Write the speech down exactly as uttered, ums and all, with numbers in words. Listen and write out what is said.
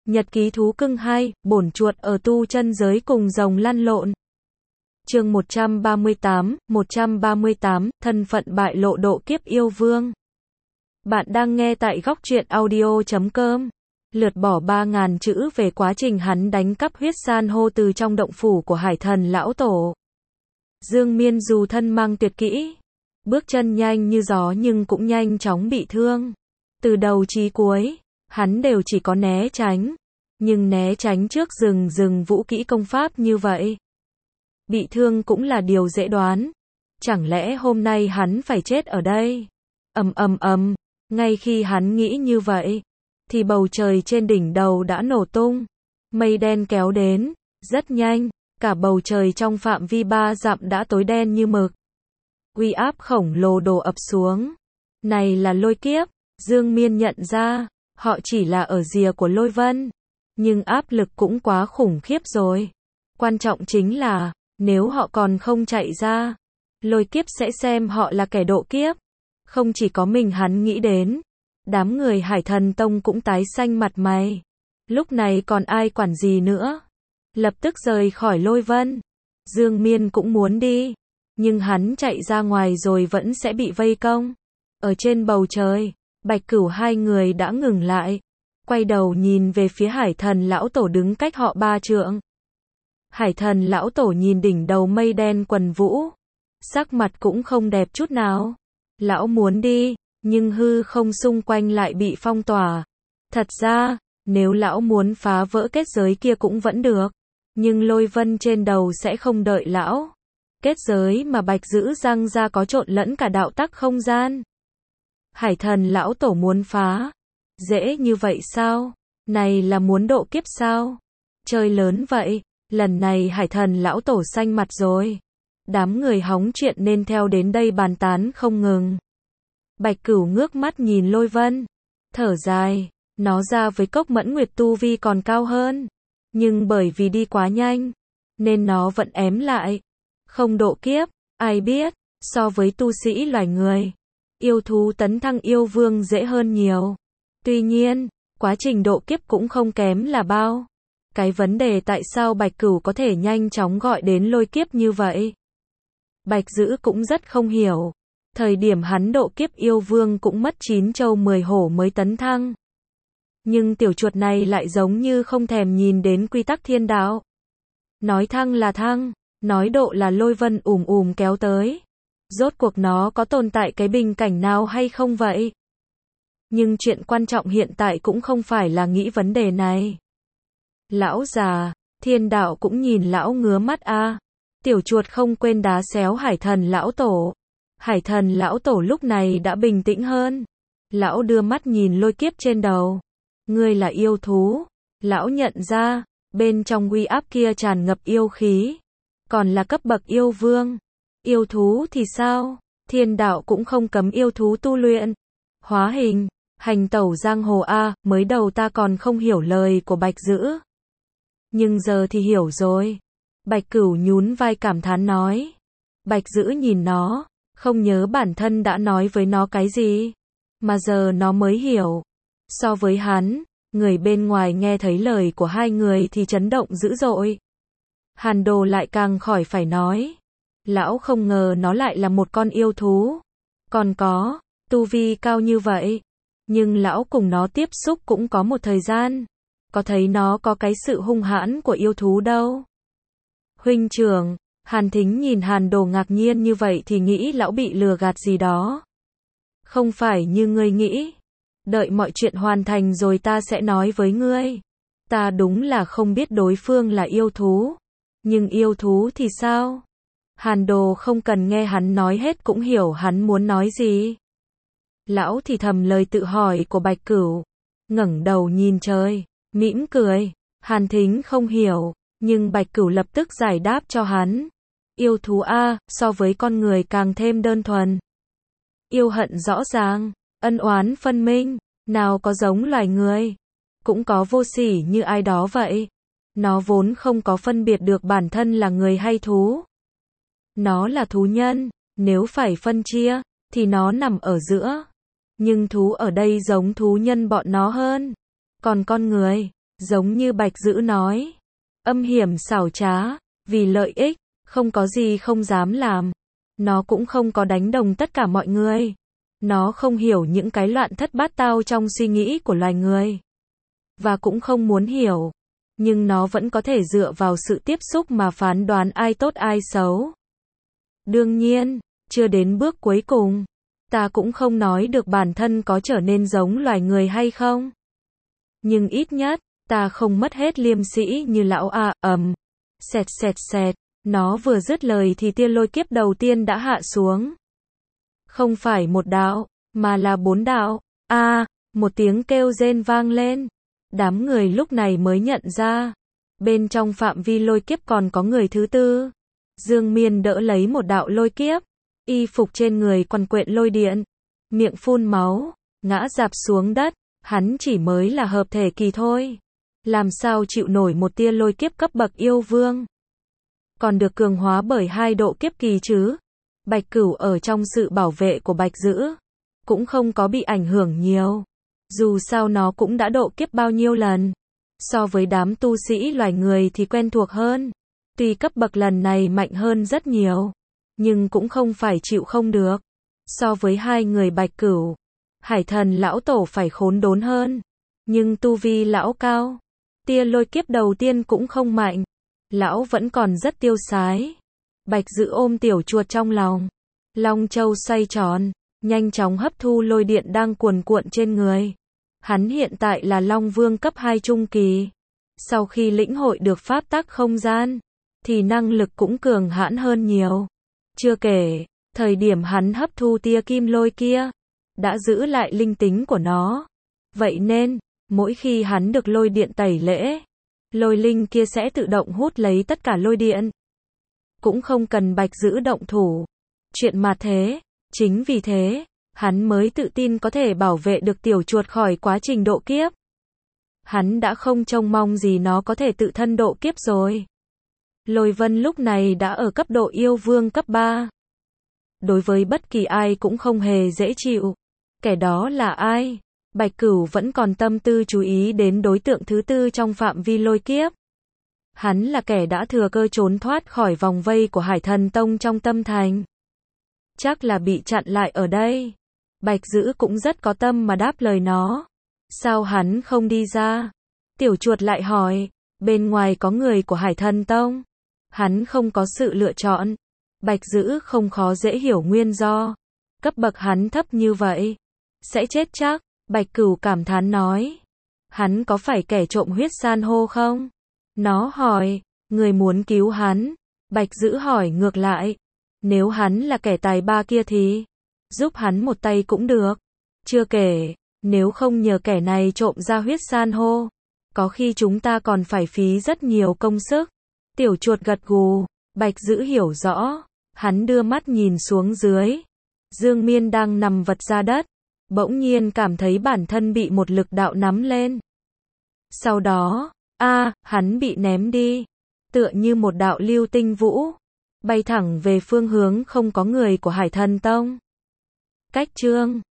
Nhật ký thú cưng hai, bổn chuột ở tu chân giới cùng rồng lăn lộn. Chương một trăm ba mươi tám, một trăm ba mươi tám, thân phận bại lộ độ kiếp yêu vương. Bạn đang nghe tại góc truyện audio chấm com. Lượt bỏ ba ngàn chữ về quá trình hắn đánh cắp huyết san hô từ trong động phủ của hải thần lão tổ. Dương Miên dù thân mang tuyệt kỹ, bước chân nhanh như gió nhưng cũng nhanh chóng bị thương. Từ đầu chí cuối, hắn đều chỉ có né tránh, nhưng né tránh trước rừng rừng vũ kỹ công pháp như vậy. Bị thương cũng là điều dễ đoán. Chẳng lẽ hôm nay hắn phải chết ở đây? Ầm ầm ầm, ngay khi hắn nghĩ như vậy, thì bầu trời trên đỉnh đầu đã nổ tung. Mây đen kéo đến, rất nhanh, cả bầu trời trong phạm vi ba dặm đã tối đen như mực. Uy áp khổng lồ đổ ập xuống. Này là lôi kiếp, Dương Miên nhận ra, họ chỉ là ở rìa của lôi vân, nhưng áp lực cũng quá khủng khiếp rồi. Quan trọng chính là, nếu họ còn không chạy ra, lôi kiếp sẽ xem họ là kẻ độ kiếp. Không chỉ có mình hắn nghĩ đến, đám người Hải Thần Tông cũng tái xanh mặt mày. Lúc này còn ai quản gì nữa? Lập tức rời khỏi lôi vân. Dương Miên cũng muốn đi, nhưng hắn chạy ra ngoài rồi vẫn sẽ bị vây công. Ở trên bầu trời, Bạch Cửu hai người đã ngừng lại, quay đầu nhìn về phía Hải Thần lão tổ đứng cách họ ba trượng. Hải Thần lão tổ nhìn đỉnh đầu mây đen quần vũ, sắc mặt cũng không đẹp chút nào. Lão muốn đi, nhưng hư không xung quanh lại bị phong tỏa. Thật ra, nếu lão muốn phá vỡ kết giới kia cũng vẫn được, nhưng lôi vân trên đầu sẽ không đợi lão. Kết giới mà Bạch Dữ răng ra có trộn lẫn cả đạo tắc không gian. Hải Thần lão tổ muốn phá, dễ như vậy sao? Này là muốn độ kiếp sao? Chơi lớn vậy. Lần này Hải Thần lão tổ xanh mặt rồi. Đám người hóng chuyện nên theo đến đây bàn tán không ngừng. Bạch Cửu ngước mắt nhìn lôi vân, thở dài, nó ra với Cốc Mẫn Nguyệt tu vi còn cao hơn, nhưng bởi vì đi quá nhanh, nên nó vẫn ém lại. Không độ kiếp, ai biết, so với tu sĩ loài người, yêu thú tấn thăng yêu vương dễ hơn nhiều. Tuy nhiên, quá trình độ kiếp cũng không kém là bao. Cái vấn đề tại sao Bạch Cửu có thể nhanh chóng gọi đến lôi kiếp như vậy? Bạch Dữ cũng rất không hiểu. Thời điểm hắn độ kiếp yêu vương cũng mất chín châu mười hổ mới tấn thăng. Nhưng tiểu chuột này lại giống như không thèm nhìn đến quy tắc thiên đạo. Nói thăng là thăng, nói độ là lôi vân ùm ùm kéo tới. Rốt cuộc nó có tồn tại cái bình cảnh nào hay không vậy? Nhưng chuyện quan trọng hiện tại cũng không phải là nghĩ vấn đề này. Lão già, thiên đạo cũng nhìn lão ngứa mắt a. À. Tiểu chuột không quên đá xéo Hải Thần lão tổ. Hải Thần lão tổ lúc này đã bình tĩnh hơn. Lão đưa mắt nhìn lôi kiếp trên đầu. Ngươi là yêu thú. Lão nhận ra, bên trong uy áp kia tràn ngập yêu khí. Còn là cấp bậc yêu vương. Yêu thú thì sao? Thiên đạo cũng không cấm yêu thú tu luyện. Hóa hình, hành tẩu giang hồ a, à, mới đầu ta còn không hiểu lời của Bạch Dữ. Nhưng giờ thì hiểu rồi. Bạch Cửu nhún vai cảm thán nói. Bạch Dữ nhìn nó, không nhớ bản thân đã nói với nó cái gì, mà giờ nó mới hiểu. So với hắn, người bên ngoài nghe thấy lời của hai người thì chấn động dữ dội. Hàn Đồ lại càng khỏi phải nói. Lão không ngờ nó lại là một con yêu thú. Còn có, tu vi cao như vậy. Nhưng lão cùng nó tiếp xúc cũng có một thời gian. Có thấy nó có cái sự hung hãn của yêu thú đâu. Huynh trưởng, Hàn Thính nhìn Hàn Đồ ngạc nhiên như vậy thì nghĩ lão bị lừa gạt gì đó. Không phải như ngươi nghĩ. Đợi mọi chuyện hoàn thành rồi ta sẽ nói với ngươi. Ta đúng là không biết đối phương là yêu thú. Nhưng yêu thú thì sao? Hàn Đồ không cần nghe hắn nói hết cũng hiểu hắn muốn nói gì. Lão thì thầm lời tự hỏi của Bạch Cửu. Ngẩng đầu nhìn trời, mỉm cười. Hàn Thính không hiểu, nhưng Bạch Cửu lập tức giải đáp cho hắn. Yêu thú a, so với con người càng thêm đơn thuần. Yêu hận rõ ràng, ân oán phân minh, nào có giống loài người, cũng có vô sỉ như ai đó vậy. Nó vốn không có phân biệt được bản thân là người hay thú. Nó là thú nhân, nếu phải phân chia, thì nó nằm ở giữa. Nhưng thú ở đây giống thú nhân bọn nó hơn. Còn con người, Giống như Bạch Dữ nói, âm hiểm xảo trá, vì lợi ích, không có gì không dám làm. Nó cũng không có đánh đồng tất cả mọi người. Nó không hiểu những cái loạn thất bát tao trong suy nghĩ của loài người. Và cũng không muốn hiểu. Nhưng nó vẫn có thể dựa vào sự tiếp xúc mà phán đoán ai tốt ai xấu. Đương nhiên, chưa đến bước cuối cùng, ta cũng không nói được bản thân có trở nên giống loài người hay không. Nhưng ít nhất, ta không mất hết liêm sĩ như lão A, ầm. Xẹt xẹt xẹt, nó vừa dứt lời thì tia lôi kiếp đầu tiên đã hạ xuống. Không phải một đạo, mà là bốn đạo. A, một tiếng kêu rên vang lên. Đám người lúc này mới nhận ra, bên trong phạm vi lôi kiếp còn có người thứ tư. Dương Miên đỡ lấy một đạo lôi kiếp, y phục trên người quằn quện lôi điện, miệng phun máu, ngã rạp xuống đất, hắn chỉ mới là hợp thể kỳ thôi. Làm sao chịu nổi một tia lôi kiếp cấp bậc yêu vương. Còn được cường hóa bởi hai độ kiếp kỳ chứ. Bạch Cửu ở trong sự bảo vệ của Bạch Dữ, cũng không có bị ảnh hưởng nhiều. Dù sao nó cũng đã độ kiếp bao nhiêu lần. So với đám tu sĩ loài người thì quen thuộc hơn. Tuy cấp bậc lần này mạnh hơn rất nhiều, nhưng cũng không phải chịu không được. So với hai người Bạch Cửu, Hải Thần lão tổ phải khốn đốn hơn. Nhưng tu vi lão cao, tia lôi kiếp đầu tiên cũng không mạnh. Lão vẫn còn rất tiêu sái. Bạch Dữ ôm tiểu chuột trong lòng. Long châu xoay tròn, nhanh chóng hấp thu lôi điện đang cuồn cuộn trên người. Hắn hiện tại là Long Vương cấp hai trung kỳ. Sau khi lĩnh hội được pháp tắc không gian, thì năng lực cũng cường hãn hơn nhiều. Chưa kể, thời điểm hắn hấp thu tia kim lôi kia, đã giữ lại linh tính của nó. Vậy nên, mỗi khi hắn được lôi điện tẩy lễ, lôi linh kia sẽ tự động hút lấy tất cả lôi điện. Cũng không cần Bạch Dữ động thủ. Chuyện mà thế, chính vì thế, hắn mới tự tin có thể bảo vệ được tiểu chuột khỏi quá trình độ kiếp. Hắn đã không trông mong gì nó có thể tự thân độ kiếp rồi. Lôi Vân lúc này đã ở cấp độ yêu vương cấp ba. Đối với bất kỳ ai cũng không hề dễ chịu. Kẻ đó là ai? Bạch Cửu vẫn còn tâm tư chú ý đến đối tượng thứ tư trong phạm vi lôi kiếp. Hắn là kẻ đã thừa cơ trốn thoát khỏi vòng vây của Hải Thần Tông trong tâm thành. Chắc là bị chặn lại ở đây. Bạch Dữ cũng rất có tâm mà đáp lời nó. Sao hắn không đi ra? Tiểu chuột lại hỏi. Bên ngoài có người của Hải Thần Tông. Hắn không có sự lựa chọn. Bạch Dữ không khó dễ hiểu nguyên do. Cấp bậc hắn thấp như vậy, sẽ chết chắc. Bạch Cửu cảm thán nói. Hắn có phải kẻ trộm huyết san hô không? Nó hỏi. Người muốn cứu hắn. Bạch Dữ hỏi ngược lại. Nếu hắn là kẻ tài ba kia thì giúp hắn một tay cũng được. Chưa kể, nếu không nhờ kẻ này trộm ra huyết san hô, có khi chúng ta còn phải phí rất nhiều công sức. Tiểu chuột gật gù. Bạch Dữ hiểu rõ. Hắn đưa mắt nhìn xuống dưới. Dương Miên đang nằm vật ra đất. Bỗng nhiên cảm thấy bản thân bị một lực đạo nắm lên. Sau đó, a, hắn bị ném đi. Tựa như một đạo lưu tinh vũ. Bay thẳng về phương hướng không có người của Hải Thần Tông. Cách chương